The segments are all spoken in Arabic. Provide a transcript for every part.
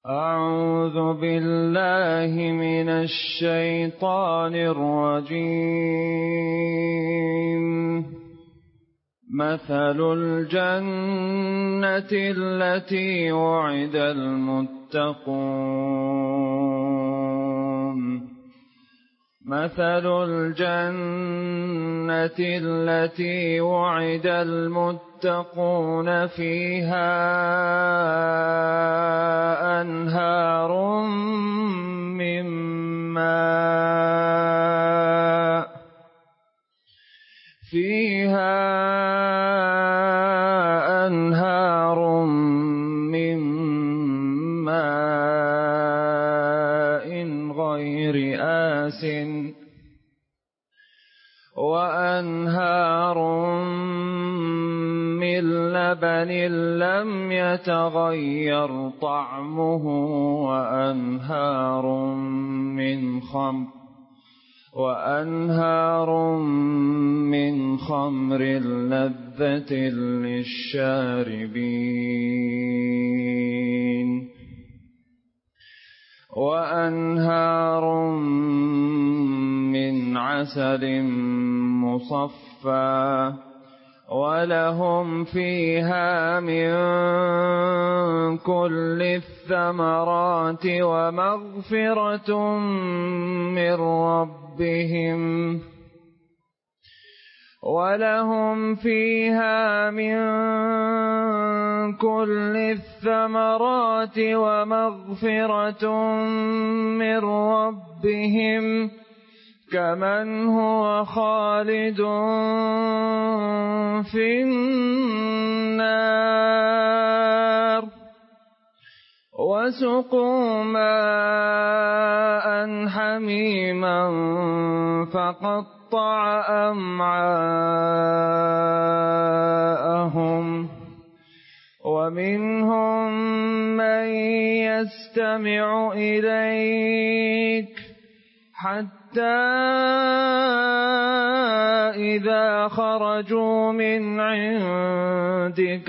أعوذ بالله من الشيطان الرجيم. مثل الجنة التي وعد المتقون مثل الجنة التي وعد المتقون فيها أنهار من ماء غير آسن وأنهار من لبن لم يتغير طعمه وأنهار من خمر لذة للشاربين وأنهار من عسل مصفى ولهم فيها من كل الثمرات ومغفرة من ربهم كمن هو خالد في النار وسقوا ماء حميما فقطع أمعاءهم ومنهم من يستمع إليك حتى إذا خرجوا من عندك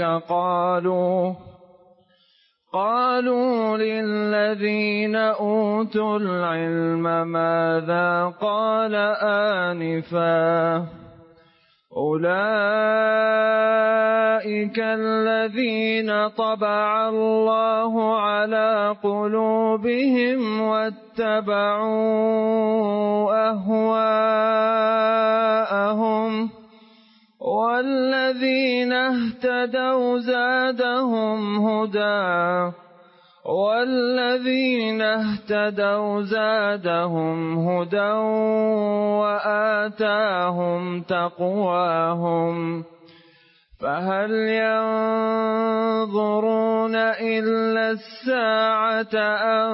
قالوا للذين أوتوا العلم ماذا قال آنفا أولئك الذين طبع الله على قلوبهم واتبعوا أهواءهم والذين اهتدوا زادهم هدى وآتاهم تقواهم فهل ينظرون إلا الساعة أن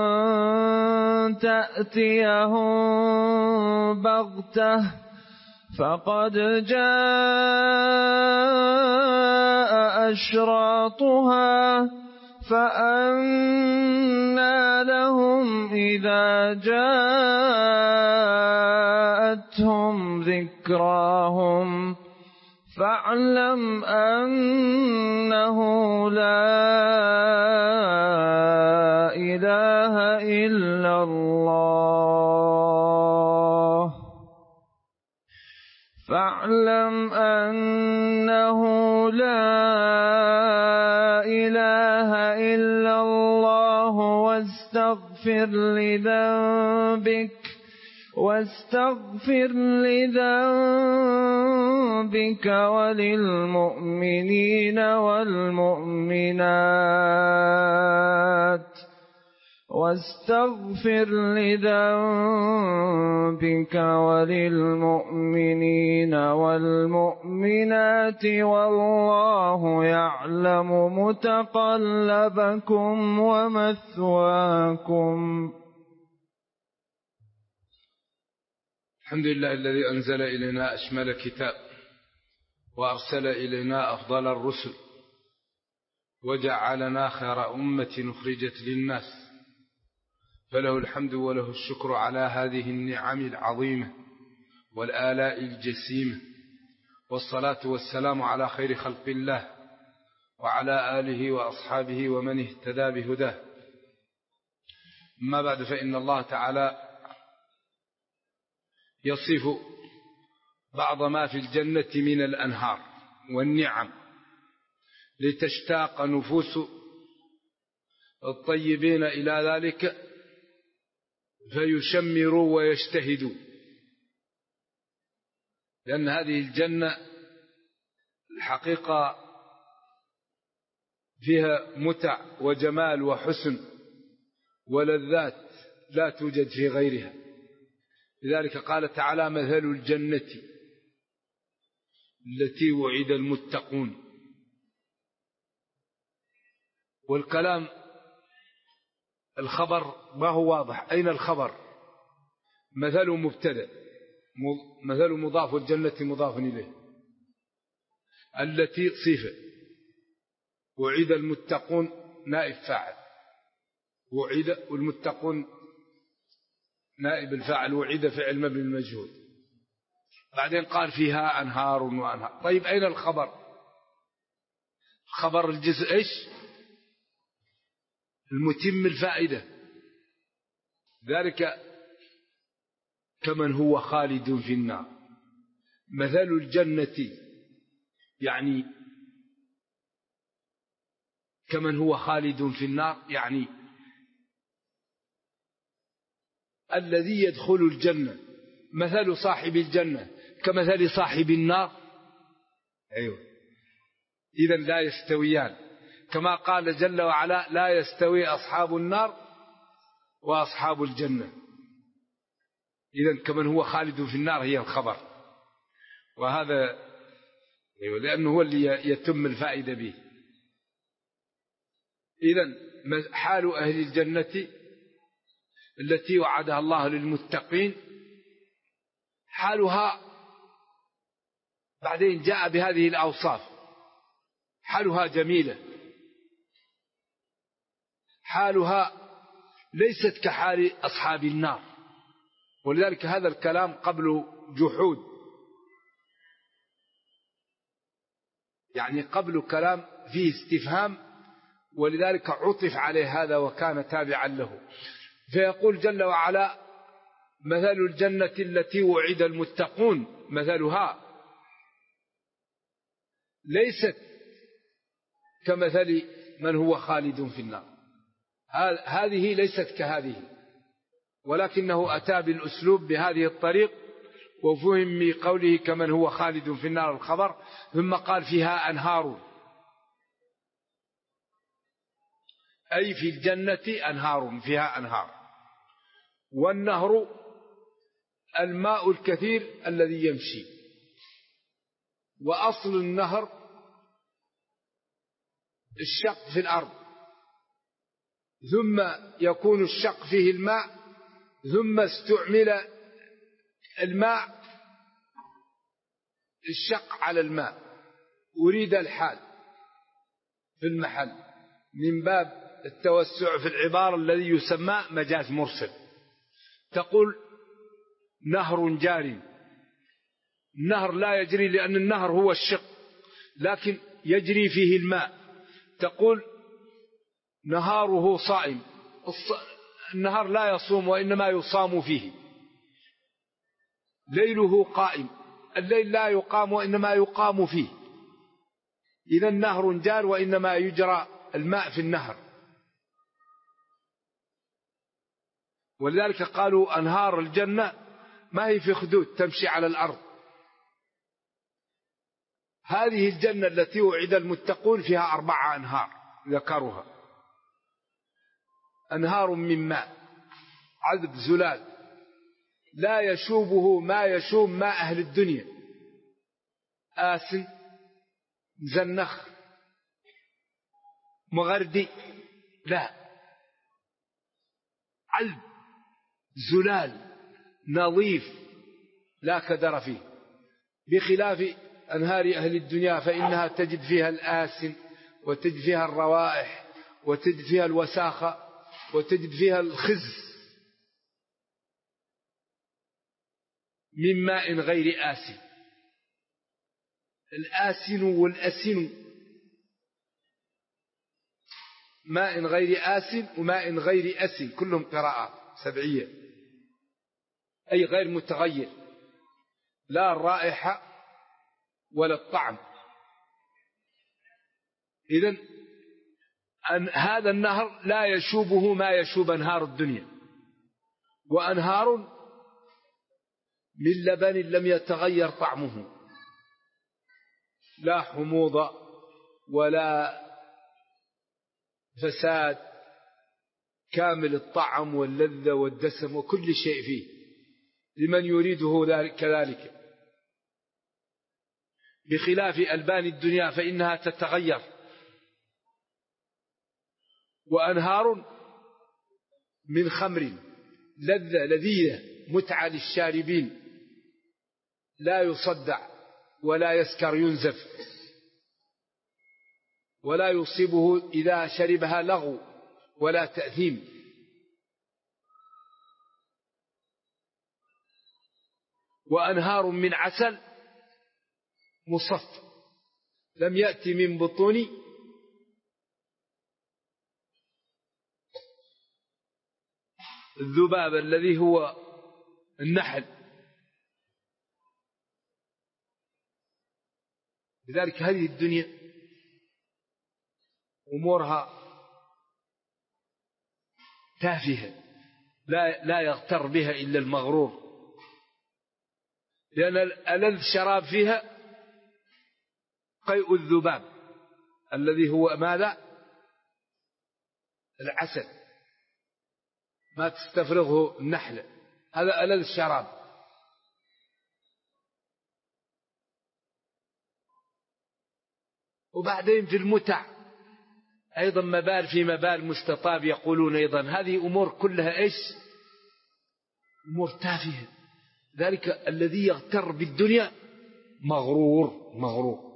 تأتيهم بغتة فقد جاء أشراطها فأنى لهم إذا جاءتهم ذكراهم فاعلم أنه لا إله إلا الله واستغفر لذنبك وللمؤمنين والمؤمنات والله يعلم متقلبكم ومثواكم. الحمد لله الذي أنزل إلينا أشمل كتاب وأرسل إلينا أفضل الرسل وجعلنا خير أمة أخرجت للناس، فله الحمد وله الشكر على هذه النعم العظيمة والآلاء الجسيمة، والصلاة والسلام على خير خلق الله وعلى آله وأصحابه ومن اهتدى بهداه. أما بعد، فإن الله تعالى يصف بعض ما في الجنة من الأنهار والنعم لتشتاق نفوس الطيبين إلى ذلك فيشمروا ويجتهدوا، لأن هذه الجنة الحقيقة فيها متع وجمال وحسن ولذات لا توجد في غيرها. لذلك قال تعالى: مثل الجنة التي وعد المتقون. والكلام الخبر ما هو واضح، أين الخبر؟ مثل مبتدأ، مثل مضاف، والجنة مضاف إليه، التي صفة، وعد المتقون نائب فاعل، وعد والمتقون نائب الفاعل، وعد فعل مبني المجهول. بعدين قال فيها أنهار وأنهار. طيب أين الخبر؟ خبر الجزء إيش؟ المتم الفائدة. ذلك كمن هو خالد في النار. مثل الجنة يعني كمن هو خالد في النار، يعني الذي يدخل الجنة. مثل صاحب الجنة كمثل صاحب النار. أيوة، إذن لا يستويان، كما قال جل وعلا: لا يستوي أصحاب النار وأصحاب الجنة. إذن كمن هو خالد في النار هي الخبر، وهذا أيوة لأنه هو اللي يتم الفائدة به. إذن حال أهل الجنة التي وعدها الله للمتقين حالها بعدين جاء بهذه الأوصاف. حالها جميلة، حالها ليست كحال أصحاب النار. ولذلك هذا الكلام قبل جحود، يعني قبل كلام فيه استفهام، ولذلك عطف عليه هذا وكان تابعا له. فيقول جل وعلا: مثل الجنة التي وعد المتقون، مثلها ليست كمثل من هو خالد في النار. هذه ليست كهذه، ولكنه أتى بالأسلوب بهذه الطريق، وفهم من قوله كمن هو خالد في النار الخبر، ثم قال فيها أنهار، أي في الجنة أنهار، فيها أنهار. والنهر الماء الكثير الذي يمشي، وأصل النهر الشق في الأرض، ثم يكون الشق فيه الماء، ثم استعمل الماء الشق على الماء، أريد الحال في المحل من باب التوسع في العبارة الذي يسمى مجاز مرسل. تقول نهر جاري، النهر لا يجري لأن النهر هو الشق، لكن يجري فيه الماء. تقول نهاره صائم، النهار لا يصوم وإنما يصام فيه. ليله قائم، الليل لا يقام وإنما يقام فيه. إذا النهر جار وإنما يجرى الماء في النهر. ولذلك قالوا أنهار الجنة ما هي في خدود تمشي على الأرض. هذه الجنة التي وعد المتقون فيها 4 أنهار ذكرها: أنهار من ماء عذب زلال لا يشوبه ما يشوب ماء أهل الدنيا، آسن مزنخ مغردي، لا، عذب زلال نظيف لا كدر فيه، بخلاف أنهار أهل الدنيا فإنها تجد فيها الآسن، وتجد فيها الروائح، وتجد فيها الوساخة، وتجد فيها الخز من ماء غير آسن. الآسن والأسن ماء غير آسن وماء غير أسن، كلهم قراءة سبعية، أي غير متغير، لا الرائحة ولا الطعم. إذن هذا النهر لا يشوبه ما يشوب أنهار الدنيا، وأنهار من لبن لم يتغير طعمه، لا حموضة ولا فساد، كامل الطعم واللذة والدسم وكل شيء فيه لمن يريده كذلك، بخلاف ألبان الدنيا فإنها تتغير. وأنهار من خمر لذيذة متعة للشاربين، لا يصدع ولا يسكر ينزف، ولا يصيبه إذا شربها لغو ولا تأثيم. وأنهار من عسل مصفى لم يأتي من بطون الذباب الذي هو النحل. لذلك هذه الدنيا أمورها تافهة، لا يغتر بها إلا المغرور، لأن ألذ شراب فيها قيء الذباب الذي هو ماذا؟ العسل، ما تستفرغه النحلة، هذا ألذ شراب. وبعدين في المتع أيضا مبال في مبال مستطاب، يقولون أيضا هذه أمور كلها إيش؟ أمور تافهة. ذلك الذي يغتر بالدنيا مغرور،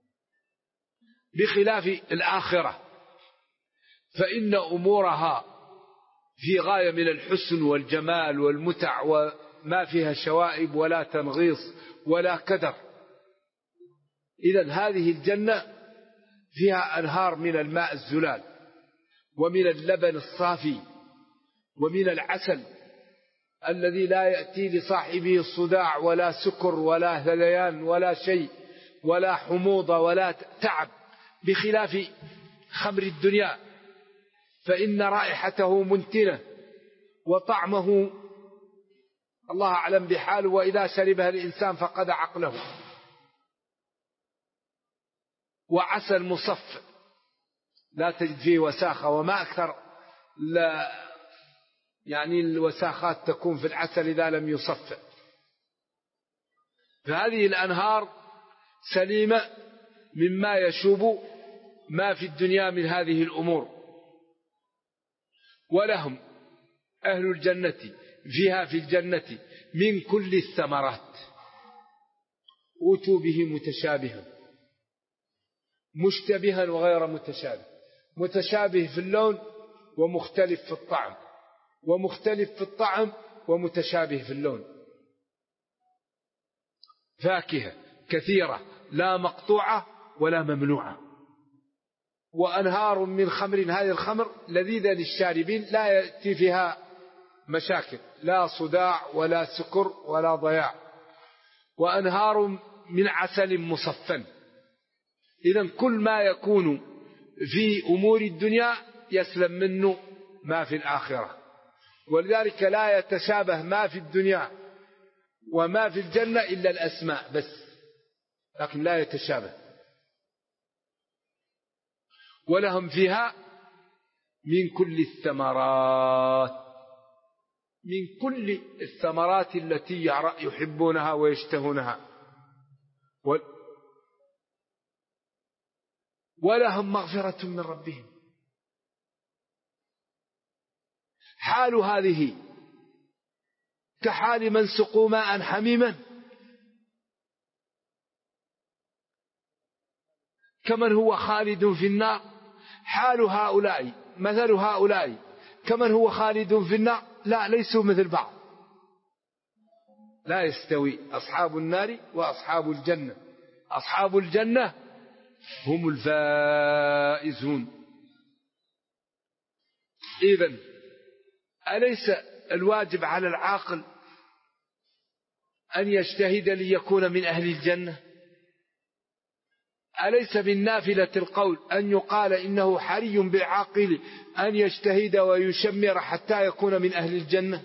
بخلاف الآخرة فإن أمورها في غاية من الحسن والجمال والمتع، وما فيها شوائب ولا تنغيص ولا كدر. إذن هذه الجنة فيها أنهار من الماء الزلال، ومن اللبن الصافي، ومن العسل الذي لا يأتي لصاحبه الصداع ولا سكر ولا هذيان ولا شيء ولا حموضة ولا تعب، بخلاف خمر الدنيا فإن رائحته منتنة وطعمه الله أعلم بحاله، وإذا شربها الإنسان فقد عقله. وعسل مصف لا تجد فيه وساخة، وما أكثر يعني الوساخات تكون في العسل إذا لم يصف. فهذه الأنهار سليمة مما يشوب ما في الدنيا من هذه الأمور. ولهم أهل الجنة فيها في الجنة من كل الثمرات، أوتوا به متشابها، مشتبها وغير متشابه، متشابه في اللون ومختلف في الطعم، ومختلف في الطعم ومتشابه في اللون. فاكهة كثيرة لا مقطوعة ولا ممنوعة. وأنهار من خمر، هذه الخمر لذيذة للشاربين لا يأتي فيها مشاكل، لا صداع ولا سكر ولا ضياع. وأنهار من عسل مصفى. إذن كل ما يكون في أمور الدنيا يسلم منه ما في الآخرة، ولذلك لا يتشابه ما في الدنيا وما في الجنة إلا الأسماء بس، لكن لا يتشابه. ولهم فيها من كل الثمرات، من كل الثمرات التي يحبونها ويشتهونها. ولهم مغفرة من ربهم. حال هذه كحال من سقوا ماء حميما، كمن هو خالد في النار. حال هؤلاء مثل هؤلاء كمن هو خالد في النار، لا ليسوا مثل بعض، لا يستوي أصحاب النار وأصحاب الجنة. أصحاب الجنة هم الفائزون. إذن أليس الواجب على العاقل أن يجتهد ليكون من أهل الجنة؟ أليس من نافلة القول أن يقال إنه حري بالعاقل أن يجتهد ويشمر حتى يكون من أهل الجنة؟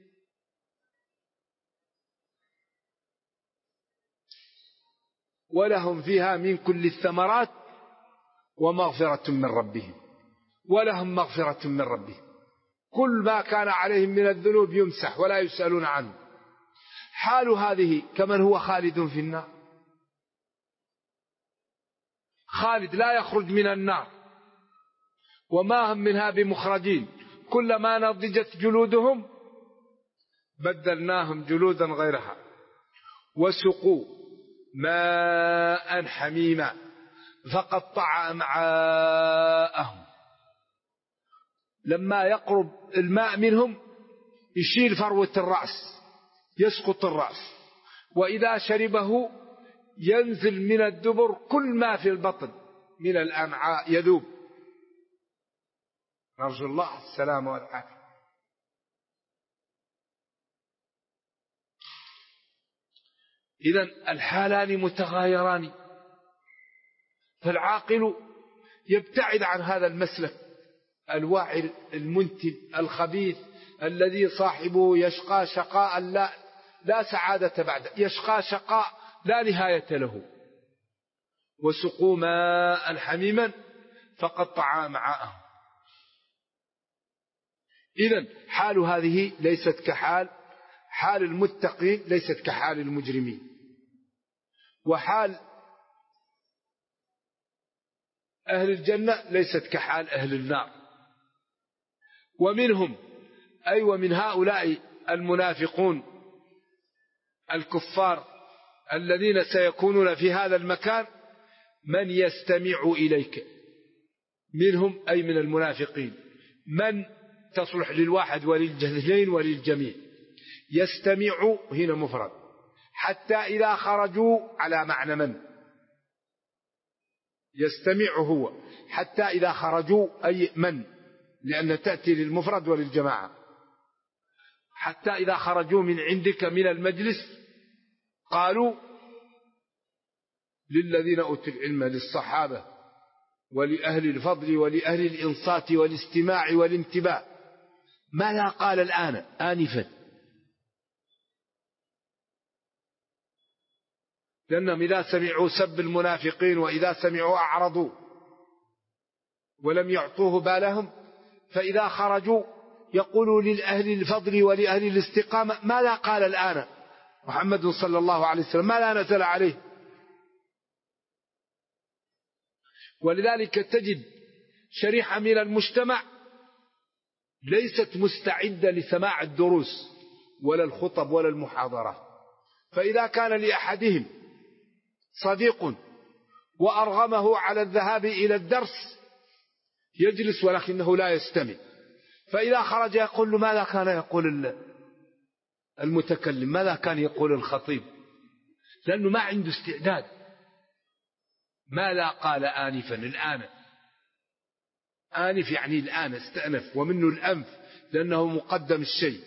ولهم فيها من كل الثمرات ومغفرة من ربهم، ولهم مغفرة من ربهم، كل ما كان عليهم من الذنوب يمسح ولا يسألون عنه. حال هذه كمن هو خالد في النار، خالد لا يخرج من النار وما هم منها بمخرجين، كلما نضجت جلودهم بدلناهم جلودا غيرها وسقوا ماء حميما فقطع أمعاءهم. لما يقرب الماء منهم يشيل فروة الرأس، يسقط الرأس، وإذا شربه ينزل من الدبر كل ما في البطن من الأمعاء يذوب. نرجو الله السلامة والعافية. إذن الحالان متغايران، فالعاقل يبتعد عن هذا المسلك الواعر المنتن الخبيث الذي صاحبه يشقى شقاء لا سعادة بعده، يشقى شقاء لا نهاية له. وسقوا ماء حميما فقطع أمعاءهم. إذن حال هذه ليست كحال المتقين، ليست كحال المجرمين. وحال أهل الجنة ليست كحال أهل النار. ومنهم ومن هؤلاء المنافقون الكفار الذين سيكونون في هذا المكان من يستمع إليك، منهم أي من المنافقين من تصلح للواحد وللجهلين وللجميع. يستمع هنا مفرد، حتى إذا خرجوا على معنى من يستمع هو، حتى إذا خرجوا أي من، لأن تأتي للمفرد وللجماعة. حتى إذا خرجوا من عندك من المجلس قالوا للذين أوتوا العلم، للصحابة ولأهل الفضل ولأهل الإنصات والاستماع والانتباه، ماذا قال الآن آنفا؟ لأنهم إذا سمعوا سب المنافقين وإذا سمعوا أعرضوا ولم يعطوه بالهم، فإذا خرجوا يقولوا للأهل الفضل ولأهل الاستقامة ماذا قال الآن محمد صلى الله عليه وسلم، ماذا نزل عليه؟ ولذلك تجد شريحة من المجتمع ليست مستعدة لسماع الدروس ولا الخطب ولا المحاضرات، فإذا كان لأحدهم صديق وأرغمه على الذهاب إلى الدرس يجلس ولكنه لا يستمع، فإذا خرج يقول له ماذا كان يقول المتكلم، ماذا كان يقول الخطيب، لأنه ما عنده استعداد. ماذا قال آنفا؟ الآن، آنف يعني الآن، استأنف، ومنه الأنف لأنه مقدم الشيء.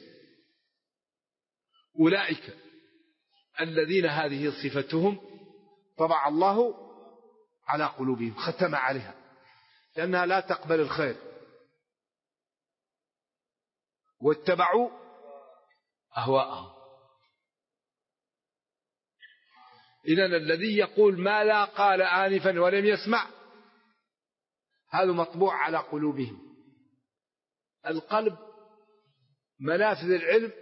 أولئك الذين هذه صفتهم طبع الله على قلوبهم، ختم عليها لأنها لا تقبل الخير، واتبعوا أهواءهم. إذن الذي يقول ما لا قال آنفا ولم يسمع هذا مطبوع على قلوبهم. القلب منافذ العلم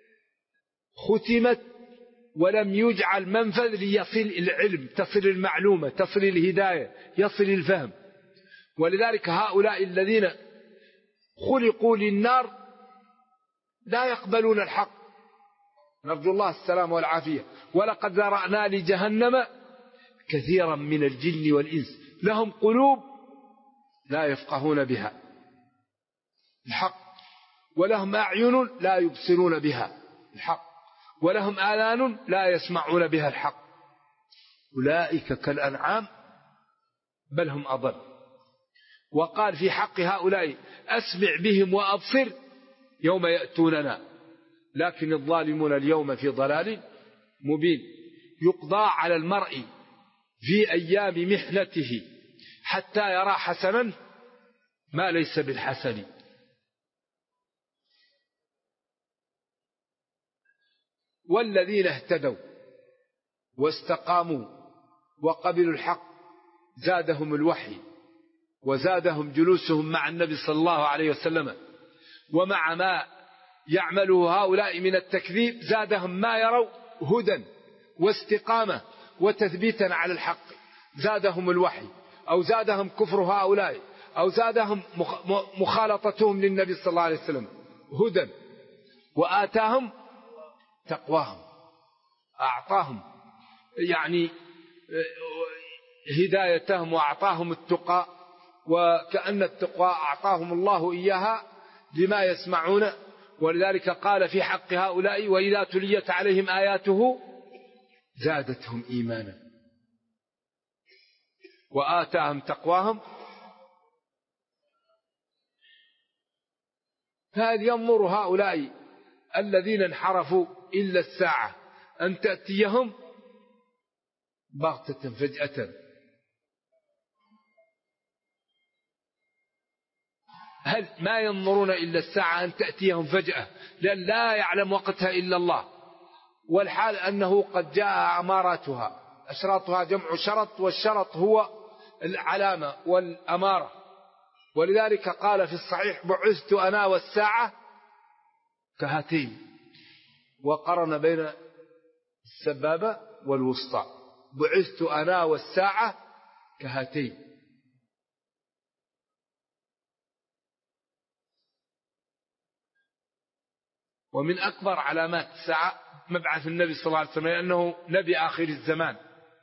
ختمت ولم يجعل منفذ ليصل العلم، تصل المعلومة، تصل الهداية، يصل الفهم. ولذلك هؤلاء الذين خلقوا للنار لا يقبلون الحق، نرجو الله السلام والعافية. ولقد ذرأنا لجهنم كثيرا من الجن والإنس لهم قلوب لا يفقهون بها الحق، ولهم أعين لا يبصرون بها الحق، ولهم آذان لا يسمعون بها الحق. أولئك كالأنعام بل هم أضل. وقال في حق هؤلاء أسمع بهم وأبصر يوم يأتوننا، لكن الظالمون اليوم في ضلال مبين. يقضى على المرء في أيام محنته حتى يرى حسنا ما ليس بالحسن. والذين اهتدوا واستقاموا وقبلوا الحق زادهم الوحي وزادهم جلوسهم مع النبي صلى الله عليه وسلم، ومع ما يعمله هؤلاء من التكذيب زادهم ما يروا هدى واستقامة وتثبيتا على الحق. زادهم الوحي أو زادهم كفر هؤلاء أو زادهم مخالطتهم للنبي صلى الله عليه وسلم هدى، وآتاهم تقواهم، أعطاهم يعني هدايتهم وأعطاهم التقى، وكأن التقوى أعطاهم الله إياها لما يسمعون. ولذلك قال في حق هؤلاء وإذا تليت عليهم آياته زادتهم إيمانا وآتاهم تقواهم. هل ينظر هؤلاء الذين انحرفوا إلا الساعة أن تأتيهم بغتة فجأة؟ هل ما ينظرون إلا الساعة أن تأتيهم فجأة، لأن لا يعلم وقتها إلا الله، والحال أنه قد جاء أماراتها. أشراطها جمع شرط، والشرط هو العلامة والأمارة. ولذلك قال في الصحيح بعثت أنا والساعة كهاتين، وقرن بين السبابة والوسطى. بعثت أنا والساعة كهاتين. ومن أكبر علامات الساعة مبعث النبي صلى الله عليه وسلم، لأنه نبي آخر الزمان.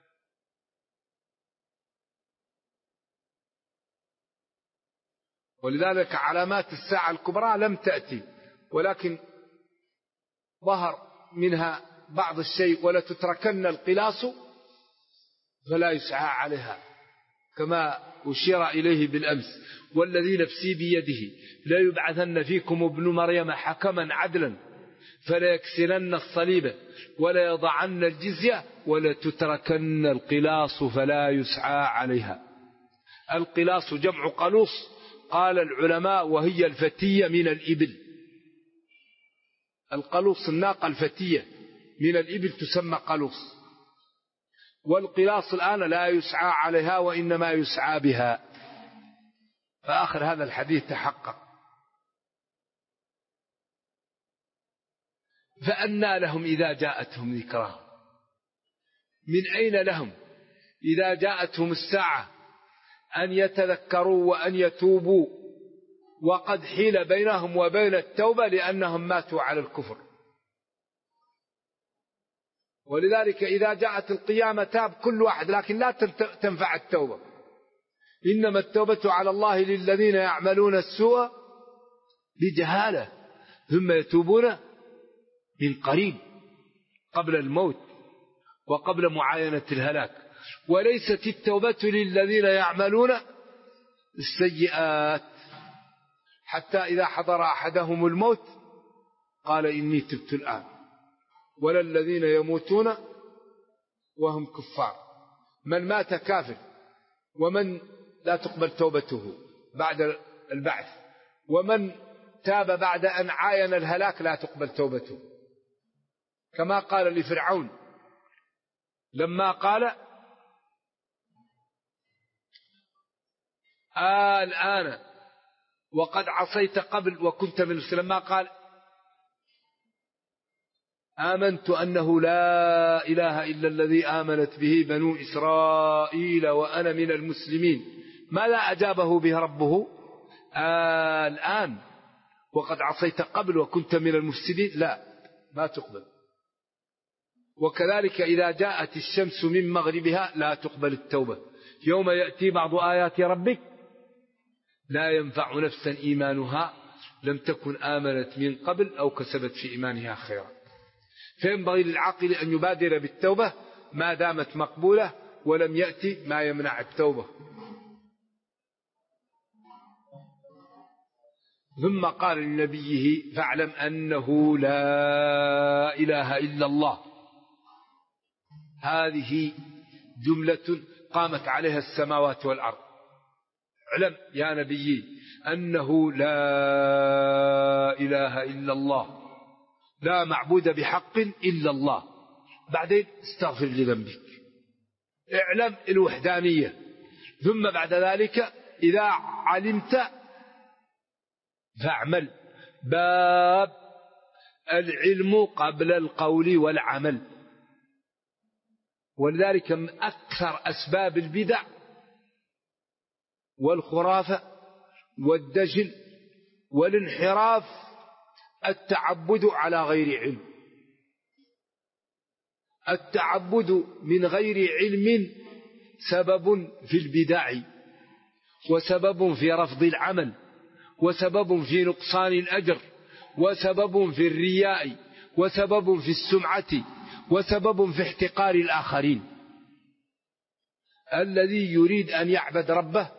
ولذلك علامات الساعة الكبرى لم تأتي، ولكن ظهر منها بعض الشيء. ولا تتركن القلاص فلا يسعى عليها، كما أشير إليه بالأمس. والذي نفسي بيده لا يبعثن فيكم ابن مريم حكما عدلا فلا يكسرن الصليب ولا يضعن الجزية ولا تتركن القلاص فلا يسعى عليها. القلاص جمع قلوص، قال العلماء وهي الفتية من الإبل. القلوص الناقة الفتية من الإبل تسمى قلوص. والقلاص الآن لا يسعى عليها وإنما يسعى بها. فآخر هذا الحديث تحقق. فأنى لهم إذا جاءتهم ذكراهم، من أين لهم إذا جاءتهم الساعة أن يتذكروا وأن يتوبوا، وقد حيل بينهم وبين التوبة لأنهم ماتوا على الكفر. ولذلك إذا جاءت القيامة تاب كل واحد، لكن لا تنفع التوبة. إنما التوبة على الله للذين يعملون السوء بجهالة ثم يتوبون من قريب قبل الموت وقبل معاينة الهلاك. وليست التوبة للذين يعملون السيئات حتى إذا حضر أحدهم الموت قال إني تبت الآن، ولا الذين يموتون وهم كفار. من مات كافر، ومن لا تقبل توبته بعد البعث، ومن تاب بعد أن عاين الهلاك لا تقبل توبته. كما قال لفرعون لما قال الآن وقد عصيت قبل وكنت من المسلمين، لما قال آمنت أنه لا إله إلا الذي آمنت به بنو إسرائيل وأنا من المسلمين، ماذا أجابه به ربه؟ الآن وقد عصيت قبل وكنت من المفسدين، لا، ما تقبل. وكذلك إذا جاءت الشمس من مغربها لا تقبل التوبة. يوم يأتي بعض آيات ربك لا ينفع نفسا إيمانها لم تكن آمنت من قبل أو كسبت في إيمانها خيرا. فينبغي للعاقل أن يبادر بالتوبة ما دامت مقبولة ولم يأتي ما يمنع التوبة. ثم قال لنبيه فاعلم أنه لا إله إلا الله. هذه جملة قامت عليها السماوات والأرض. اعلم يا نبي أنه لا إله إلا الله، لا معبود بحق إلا الله. بعدين استغفر لذنبك، اعلم الوحدانية. ثم بعد ذلك إذا علمت فاعمل. باب العلم قبل القول والعمل. ولذلك من أكثر أسباب البدع والخرافة والدجل والانحراف التعبد على غير علم. التعبد من غير علم سبب في البدع، وسبب في رفض العمل، وسبب في نقصان الأجر، وسبب في الرياء، وسبب في السمعة، وسبب في احتقار الآخرين. الذي يريد أن يعبد ربه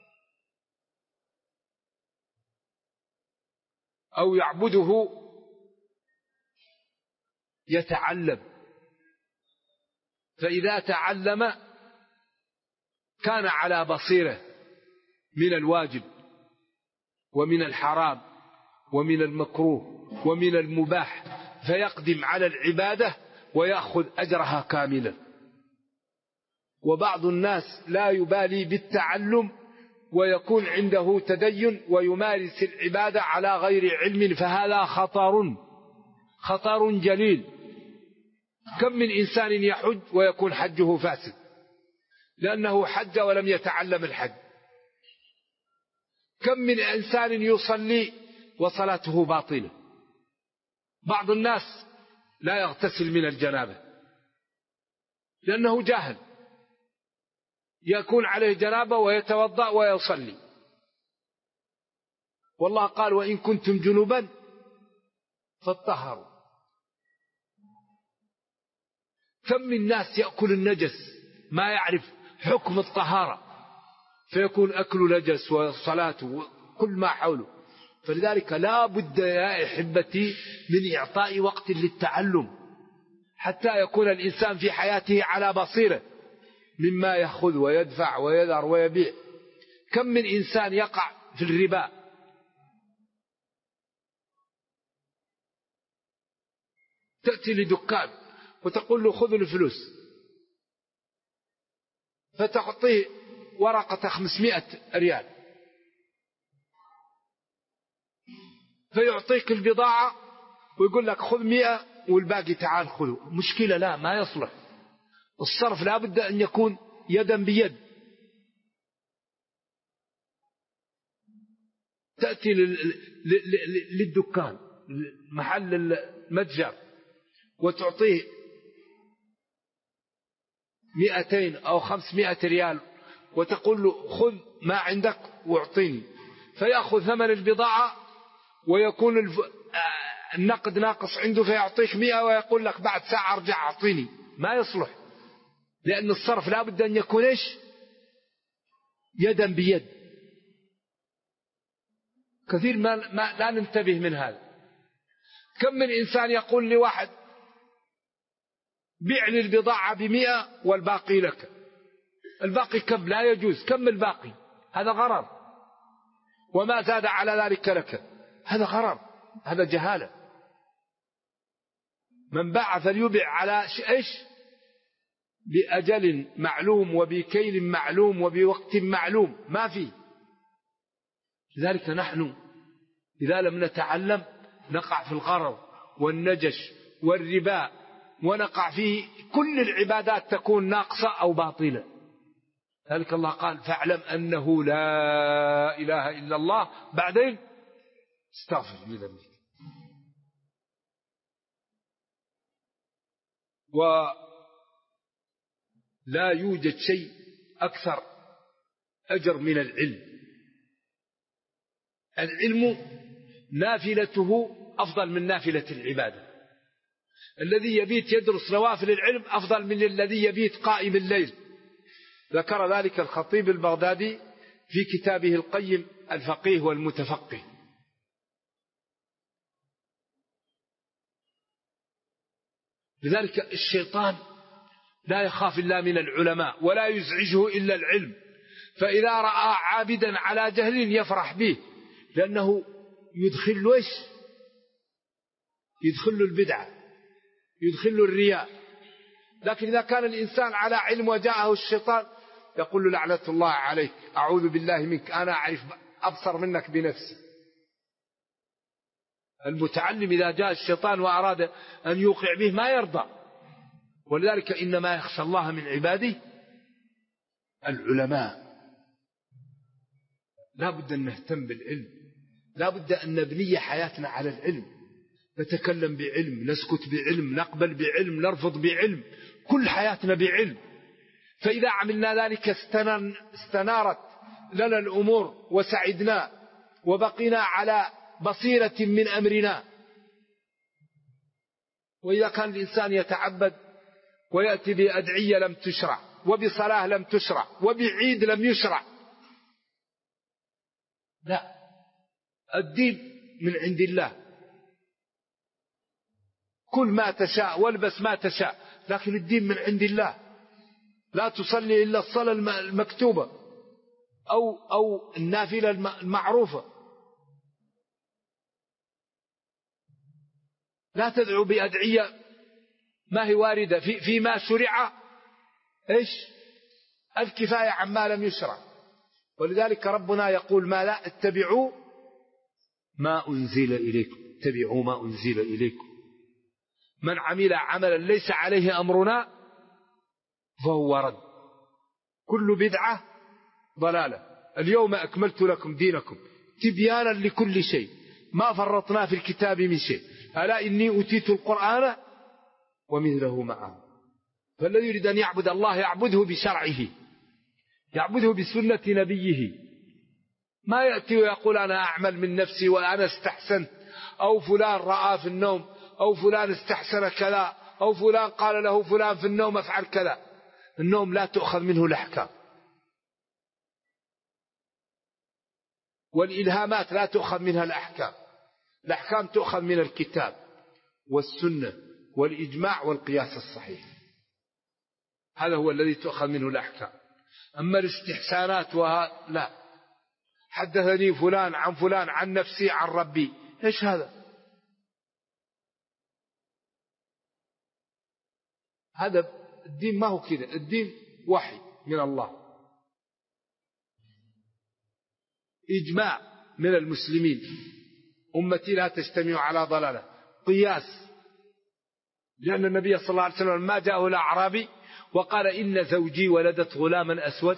أو يعبده يتعلم، فإذا تعلم كان على بصيرة من الواجب ومن الحرام ومن المكروه ومن المباح، فيقدم على العبادة ويأخذ أجرها كاملا. وبعض الناس لا يبالي بالتعلم ويكون عنده تدين ويمارس العبادة على غير علم، فهذا خطر جليل. كم من إنسان يحج ويكون حجه فاسد لأنه حج ولم يتعلم الحج. كم من إنسان يصلي وصلاته باطلة. بعض الناس لا يغتسل من الجنابة لأنه جاهل، يكون عليه جنابة ويتوضأ ويصلي. والله قال وإن كنتم جنبا فاطهروا. كم من الناس يأكل النجس ما يعرف حكم الطهارة، فيكون أكل نجس وصلاته وكل ما حوله. فلذلك لا بد يا أحبتي من إعطاء وقت للتعلم حتى يكون الإنسان في حياته على بصيرة مما يأخذ ويدفع ويذر ويبيع. كم من إنسان يقع في الربا، تأتي لدكان وتقول له خذ الفلوس، فتعطيه ورقة 500 ريال، فيعطيك البضاعة ويقول لك خذ 100 والباقي تعال خذه. مشكلة، لا، ما يصلح. الصرف لا بد أن يكون يدا بيد. تأتي للدكان محل المتجر وتعطيه 200 أو 500 ريال وتقول له خذ ما عندك واعطيني، فيأخذ ثمن البضاعة ويكون النقد ناقص عنده، فيعطيك 100 ويقول لك بعد ساعة ارجع اعطيني. ما يصلح، لأن الصرف لا بد أن يكون إيش؟ يدا بيد. كثير ما لا ننتبه من هذا. كم من إنسان يقول لواحد بيع لي البضاعة ب100 والباقي لك، الباقي كم؟ لا يجوز. كم الباقي؟ هذا غرر. وما زاد على ذلك لك، هذا غرر، هذا جهالة. من باع فليبيع على إيش؟ بأجل معلوم وبكيل معلوم وبوقت معلوم، ما في. لذلك نحن إذا لم نتعلم نقع في الغرر والنجش والربا، ونقع في كل العبادات تكون ناقصة أو باطلة. ذلك الله قال فاعلم أنه لا إله إلا الله، بعدين استغفر لذنبك. ولا يوجد شيء أكثر أجر من العلم. العلم نافلته أفضل من نافلة العبادة. الذي يبيت يدرس نوافل العلم أفضل من الذي يبيت قائم الليل. ذكر ذلك الخطيب البغدادي في كتابه القيم الفقيه والمتفقه. لذلك الشيطان لا يخاف إلا من العلماء ولا يزعجه إلا العلم، فإذا رأى عابدا على جهل يفرح به، لأنه يدخل له إيش؟ يدخل له البدعة، يدخل له الرياء. لكن إذا كان الإنسان على علم وجاءه الشيطان يقول له لعنة الله عليك، أعوذ بالله منك، أنا أعرف أبصر منك بنفسي. المتعلم إذا جاء الشيطان وأراد أن يوقع به ما يرضى. ولذلك إنما يخشى الله من عباده العلماء. لا بد أن نهتم بالعلم، لا بد أن نبني حياتنا على العلم، نتكلم بعلم، نسكت بعلم، نقبل بعلم، نرفض بعلم، كل حياتنا بعلم. فإذا عملنا ذلك استنارت لنا الأمور وسعدنا وبقينا على بصيرة من أمرنا. وإذا كان الإنسان يتعبد ويأتي بأدعية لم تشرع، وبصلاة لم تشرع، وبعيد لم يشرع، لا، الدين من عند الله، كل ما تشاء والبس ما تشاء، لكن الدين من عند الله. لا تصلي إلا الصلاة المكتوبة أو النافلة المعروفة. لا تدعو بأدعية ما هي واردة فيما شرع إيش؟ الكفاية عما لم يشرع. ولذلك ربنا يقول ما لا اتبعوا ما أنزل إليكم، اتبعوا ما أنزل إليكم. من عمل عملا ليس عليه أمرنا فهو رد. كل بدعة ضلالة. اليوم أكملت لكم دينكم تبيانا لكل شيء ما فرطنا في الكتاب من شيء. ألا إني أوتيت القرآن ومثله معه. فالذي يريد أن يعبد الله يعبده بشرعه، يعبده بسنة نبيه. ما يأتي ويقول أنا أعمل من نفسي وأنا استحسنت، أو فلان رأى في النوم، أو فلان استحسن كذا، أو فلان قال له فلان في النوم افعل كذا. النوم لا تؤخذ منه الأحكام، والإلهامات لا تؤخذ منها الأحكام. الأحكام تؤخذ من الكتاب والسنة والإجماع والقياس الصحيح. هذا هو الذي تؤخذ منه الأحكام. أما الاستحسانات لا، حدثني فلان عن فلان عن نفسي عن ربي، إيش هذا؟ هذا الدين ما هو كذا. الدين وحي من الله، إجماع من المسلمين، أمتي لا تجتمع على ضلالة، قياس. لأن النبي صلى الله عليه وسلم ما جاءه الأعرابي وقال إن زوجي ولدت غلاما أسود،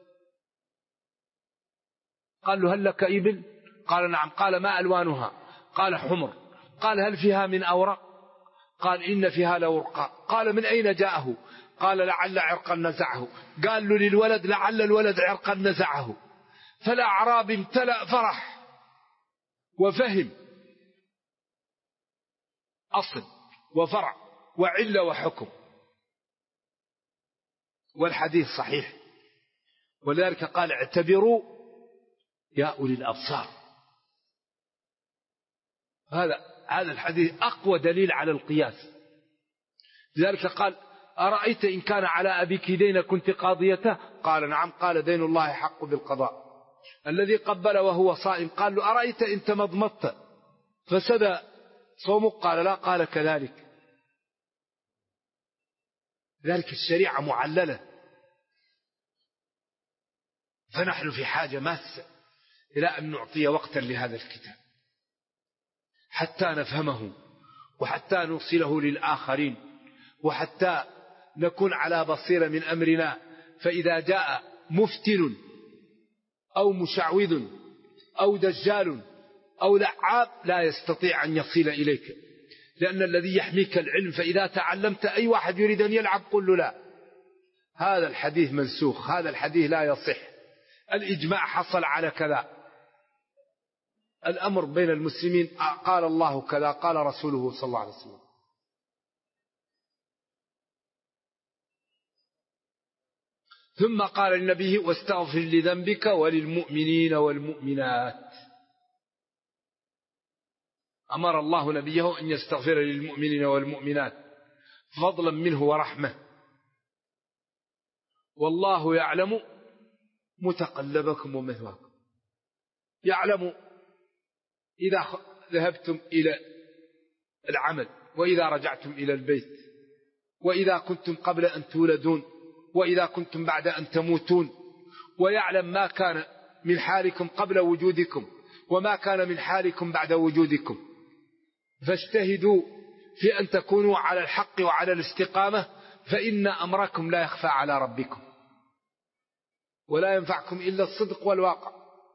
قال له هل لك إبل؟ قال نعم. قال ما ألوانها؟ قال حمر. قال هل فيها من أورق؟ قال إن فيها لورقا. قال من أين جاءه؟ قال لعل عرقا نزعه. قال له للولد لعل الولد عرقا نزعه. فالأعرابي امتلأ فرح وفهم أصل وفرع وعلة وحكم، والحديث صحيح. ولذلك قال اعتبروا يا أولي الأبصار. هذا الحديث أقوى دليل على القياس. لذلك قال أرأيت إن كان على أبيك دين كنت قاضيته؟ قال نعم. قال دين الله حق بالقضاء. الذي قبل وهو صائم قال له أرأيت إن تمضمضت فسد صومك؟ قال لا. قال كذلك. ذلك الشريعة معللة. فنحن في حاجة ماسة إلى أن نعطي وقتا لهذا الكتاب حتى نفهمه، وحتى نوصله للآخرين، وحتى نكون على بصيرة من أمرنا. فإذا جاء مفتن أو مشعوذ أو دجال أو لعاب لا يستطيع أن يصل إليك، لأن الذي يحميك العلم. فإذا تعلمت أي واحد يريد أن يلعب قل له لا، هذا الحديث منسوخ، هذا الحديث لا يصح، الإجماع حصل على كذا، الأمر بين المسلمين قال الله كذا قال رسوله صلى الله عليه وسلم. ثم قال النبي واستغفر لذنبك وللمؤمنين والمؤمنات. أمر الله نبيه أن يستغفر للمؤمنين والمؤمنات. فضلا منه ورحمة. والله يعلم متقلبكم ومثواكم، يعلم إذا ذهبتم إلى العمل، وإذا رجعتم إلى البيت، وإذا كنتم قبل أن تولدون، وإذا كنتم بعد أن تموتون، ويعلم ما كان من حالكم قبل وجودكم وما كان من حالكم بعد وجودكم. فاجتهدوا في أن تكونوا على الحق وعلى الاستقامة، فإن أمركم لا يخفى على ربكم، ولا ينفعكم إلا الصدق والواقع.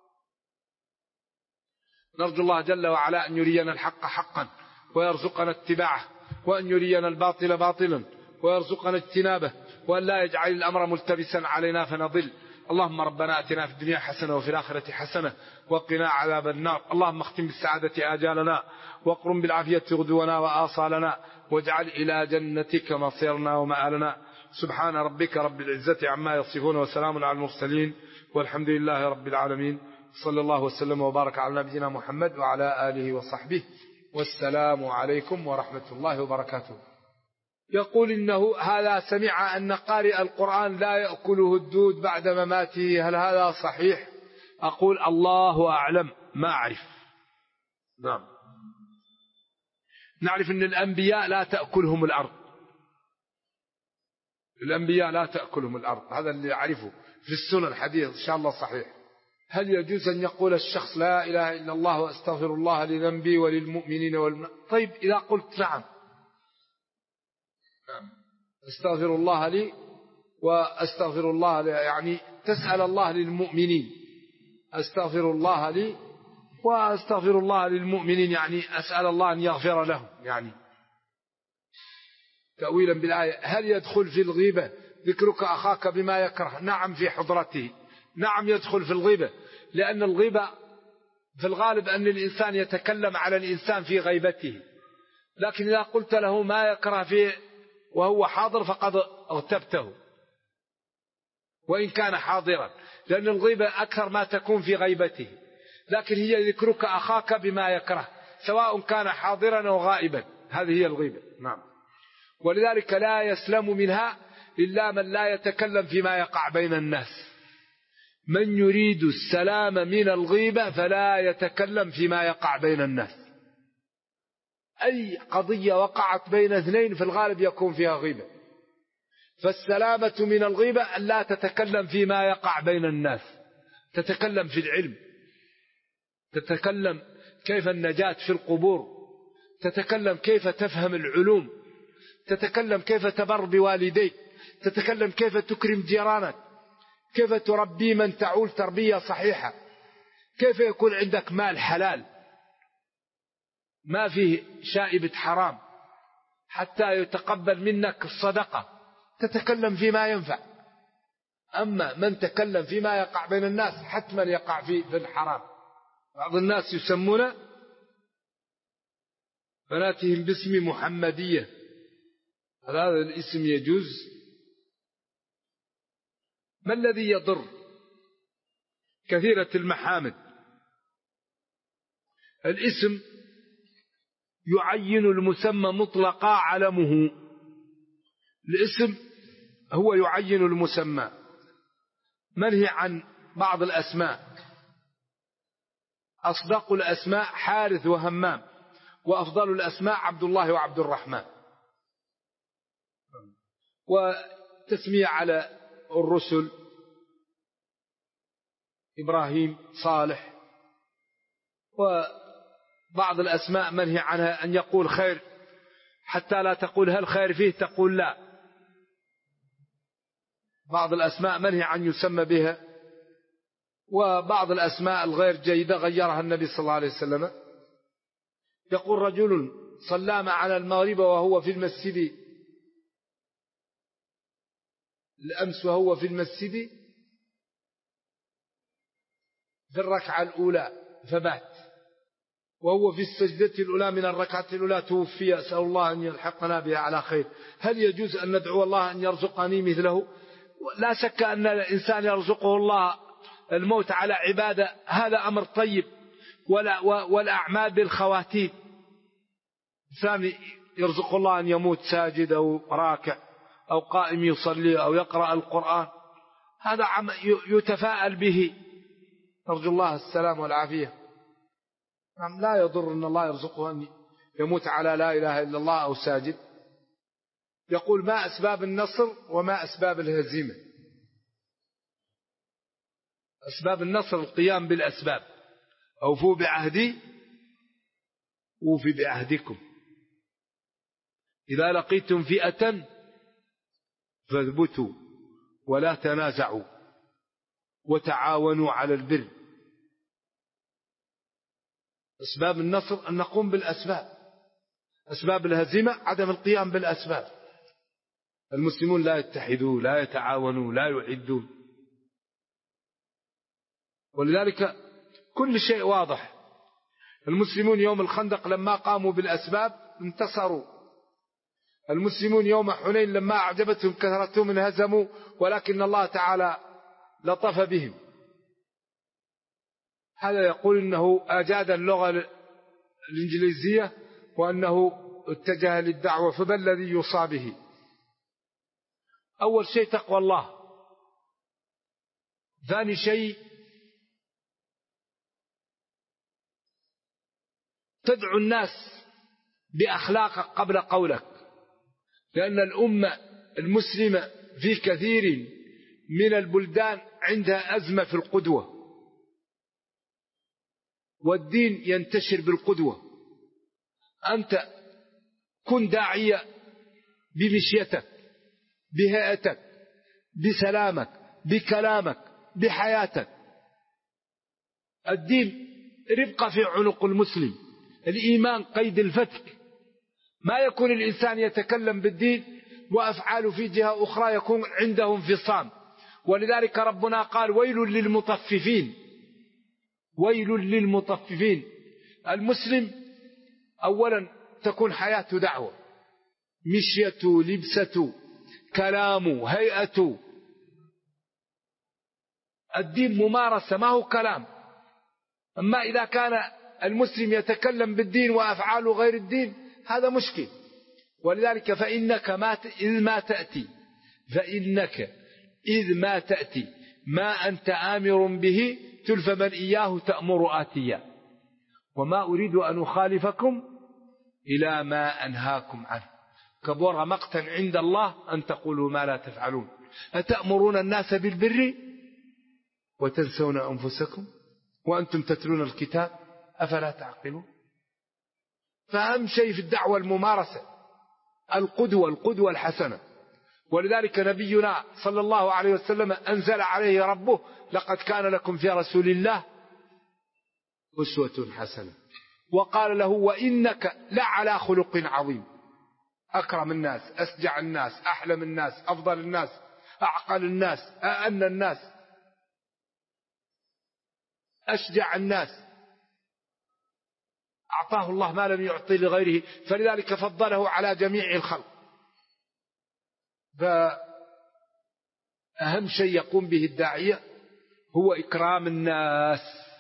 نرجو الله جل وعلا أن يرينا الحق حقا ويرزقنا اتباعه، وأن يرينا الباطل باطلا ويرزقنا اجتنابه، وأن لا يجعل الأمر ملتبسا علينا فنضل. اللهم ربنا أتنا في الدنيا حسنة وفي الآخرة حسنة وقنا عذاب النار. اللهم اختم بالسعادة آجالنا، واقرم بالعافية غدونا وآصالنا، واجعل إلى جنتك مصيرنا ومآلنا. سبحان ربك رب العزة عما يصفون، وسلام على المرسلين، والحمد لله رب العالمين. صلى الله وسلم وبارك على نبينا محمد وعلى آله وصحبه، والسلام عليكم ورحمة الله وبركاته. يقول إنه هذا سمع أن قارئ القرآن لا يأكله الدود بعد مماته، هل هذا صحيح؟ أقول الله أعلم، ما أعرف. نعم، نعرف أن الأنبياء لا تأكلهم الأرض، الأنبياء لا تأكلهم الأرض، هذا اللي أعرفه في السنة. الحديث إن شاء الله صحيح. هل يجوز أن يقول الشخص لا إله إلا الله وأستغفر الله لذنبي وللمؤمنين طيب إذا قلت نعم أستغفر الله لي وأستغفر الله لي، يعني تسأل الله للمؤمنين، أستغفر الله لي وأستغفر الله للمؤمنين، يعني أسأل الله أن يغفر لهم، يعني تأويلا بالآية. هل يدخل في الغيبة ذكرك أخاك بما يكره؟ نعم، في حضرته، نعم يدخل في الغيبة، لأن الغيبة في الغالب أن الإنسان يتكلم على الإنسان في غيبته، لكن إذا قلت له ما يكره فيه وهو حاضر فقد اغتبته وإن كان حاضرا، لأن الغيبة أكثر ما تكون في غيبته، لكن هي ذكرك أخاك بما يكره سواء كان حاضرا أو غائبا، هذه هي الغيبة. نعم، ولذلك لا يسلم منها إلا من لا يتكلم فيما يقع بين الناس. من يريد السلام من الغيبة فلا يتكلم فيما يقع بين الناس. أي قضية وقعت بين اثنين في الغالب يكون فيها غيبة، فالسلامة من الغيبة أن لا تتكلم فيما يقع بين الناس، تتكلم في العلم، تتكلم كيف النجاة في القبور، تتكلم كيف تفهم العلوم، تتكلم كيف تبر بوالديك، تتكلم كيف تكرم جيرانك، كيف تربي من تعول تربية صحيحة، كيف يكون عندك مال حلال ما فيه شائبة حرام حتى يتقبل منك الصدقة، تتكلم فيما ينفع. أما من تكلم فيما يقع بين الناس حتما يقع في الحرام. بعض الناس يسمون بناتهم باسم محمدية، هذا الاسم يجوز؟ ما الذي يضر؟ كثيرة المحامد. الاسم يعين المسمى مطلقا علمه، الاسم هو يعين المسمى. منهي عن بعض الأسماء، أصدق الأسماء حارث وهمام، وأفضل الأسماء عبد الله وعبد الرحمن. وتسمية على الرسل إبراهيم صالح. وبعض الأسماء منهي عنها أن يقول خير، حتى لا تقول هل خير فيه، تقول لا. بعض الأسماء منهي عن يسمى بها. وبعض الأسماء الغير جيدة غيرها النبي صلى الله عليه وسلم. يقول رجل صلى معنا المغرب وهو في المسجد الأمس، وهو في المسجد في الركعة الأولى فبات، وهو في السجدة الأولى من الركعة الأولى توفي، أسأل الله أن يلحقنا بها على خير. هل يجوز أن ندعو الله أن يرزقني مثله؟ لا شك أن الإنسان يرزقه الله الموت على عبادة، هذا أمر طيب، والأعمال بالخواتيم. يرزق الله أن يموت ساجد أو راكع أو قائم يصلي أو يقرأ القرآن، هذا يتفاءل به، نرجو الله السلام والعافية. لا يضر أن الله يرزقه أن يموت على لا إله إلا الله أو ساجد. يقول: ما أسباب النصر وما أسباب الهزيمة؟ أسباب النصر القيام بالأسباب: أوفوا بعهدي أوفي بعهدكم، إذا لقيتم فئة فاثبتوا ولا تنازعوا وتعاونوا على البر. أسباب النصر أن نقوم بالأسباب، أسباب الهزيمة عدم القيام بالأسباب. المسلمون لا يتحدون، لا يتعاونون، لا يعدون، ولذلك كل شيء واضح. المسلمون يوم الخندق لما قاموا بالأسباب انتصروا. المسلمون يوم حنين لما أعجبتهم كثرتهم انهزموا، ولكن الله تعالى لطف بهم. هذا يقول إنه أجاد اللغة الإنجليزية وأنه اتجه للدعوة، فما الذي يوصى به؟ أول شيء تقوى الله، ثاني شيء تدعو الناس بأخلاقك قبل قولك، لأن الأمة المسلمة في كثير من البلدان عندها أزمة في القدوة، والدين ينتشر بالقدوة. أنت كن داعية بمشيتك، بهيئتك، بسلامك، بكلامك، بحياتك. الدين ربقة في عنق المسلم، الإيمان قيد الفتك. ما يكون الإنسان يتكلم بالدين وأفعاله في جهة أخرى يكون عنده انفصام. ولذلك ربنا قال: ويل للمطففين، ويل للمطففين. المسلم أولا تكون حياته دعوة، مشيته، لبسته، كلامه، هيئته. الدين ممارسة ما هو كلام. أما إذا كان المسلم يتكلم بالدين وأفعاله غير الدين هذا مشكل. ولذلك فإنك إذ ما تأتي ما أنت آمر به تلف من إياه تأمر آتيا، وما أريد أن أخالفكم إلى ما أنهاكم عنه، كبر مقتا عند الله أن تقولوا ما لا تفعلون، أتأمرون الناس بالبر وتنسون أنفسكم وأنتم تتلون الكتاب أفلا تعقلون. فأهم شيء في الدعوة الممارسة، القدوة الحسنة. ولذلك نبينا صلى الله عليه وسلم أنزل عليه ربه: لقد كان لكم في رسول الله أسوة حسنة، وقال له: وإنك لعلى خلق عظيم. أكرم الناس، أسجع الناس، أحلم الناس، أفضل الناس، أعقل الناس، أأن الناس، أشجع الناس، أعطاه الله ما لم يعطي لغيره، فلذلك فضله على جميع الخلق. فأهم شيء يقوم به الداعية هو إكرام الناس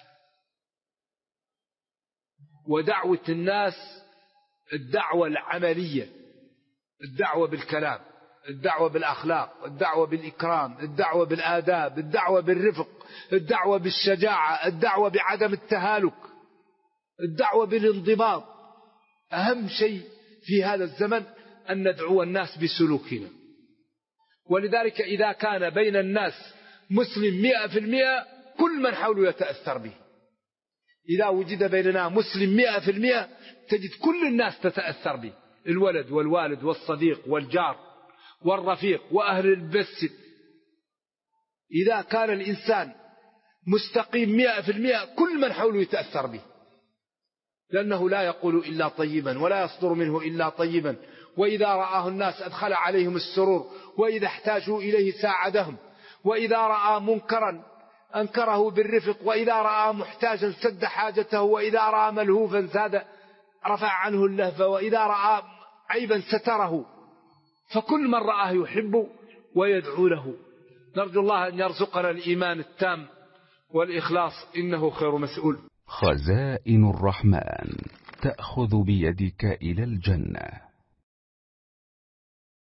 ودعوة الناس، الدعوة العملية، الدعوة بالكلام، الدعوة بالأخلاق، الدعوة بالإكرام، الدعوة بالآداب، الدعوة بالرفق، الدعوة بالشجاعة، الدعوة بعدم التهالك، الدعوة بالانضباط. أهم شيء في هذا الزمن أن ندعو الناس بسلوكنا. ولذلك إذا كان بين الناس مسلم 100% كل من حوله يتأثر به. إذا وجد بيننا مسلم 100% تجد كل الناس تتأثر به، الولد والوالد والصديق والجار والرفيق وأهل المسجد. إذا كان الإنسان مستقيم 100% كل من حوله يتأثر به، لأنه لا يقول إلا طيبا ولا يصدر منه إلا طيبا، وإذا رآه الناس أدخل عليهم السرور، وإذا احتاجوا إليه ساعدهم، وإذا رأى منكرا أنكره بالرفق، وإذا رأى محتاجا سد حاجته، وإذا رأى ملهوفا زاد رفع عنه اللهفة، وإذا رأى عيبا ستره. فكل من رآه يحب ويدعو له. نرجو الله أن يرزقنا الإيمان التام والإخلاص، إنه خير مسؤول. خزائن الرحمن تأخذ بيدك إلى الجنة.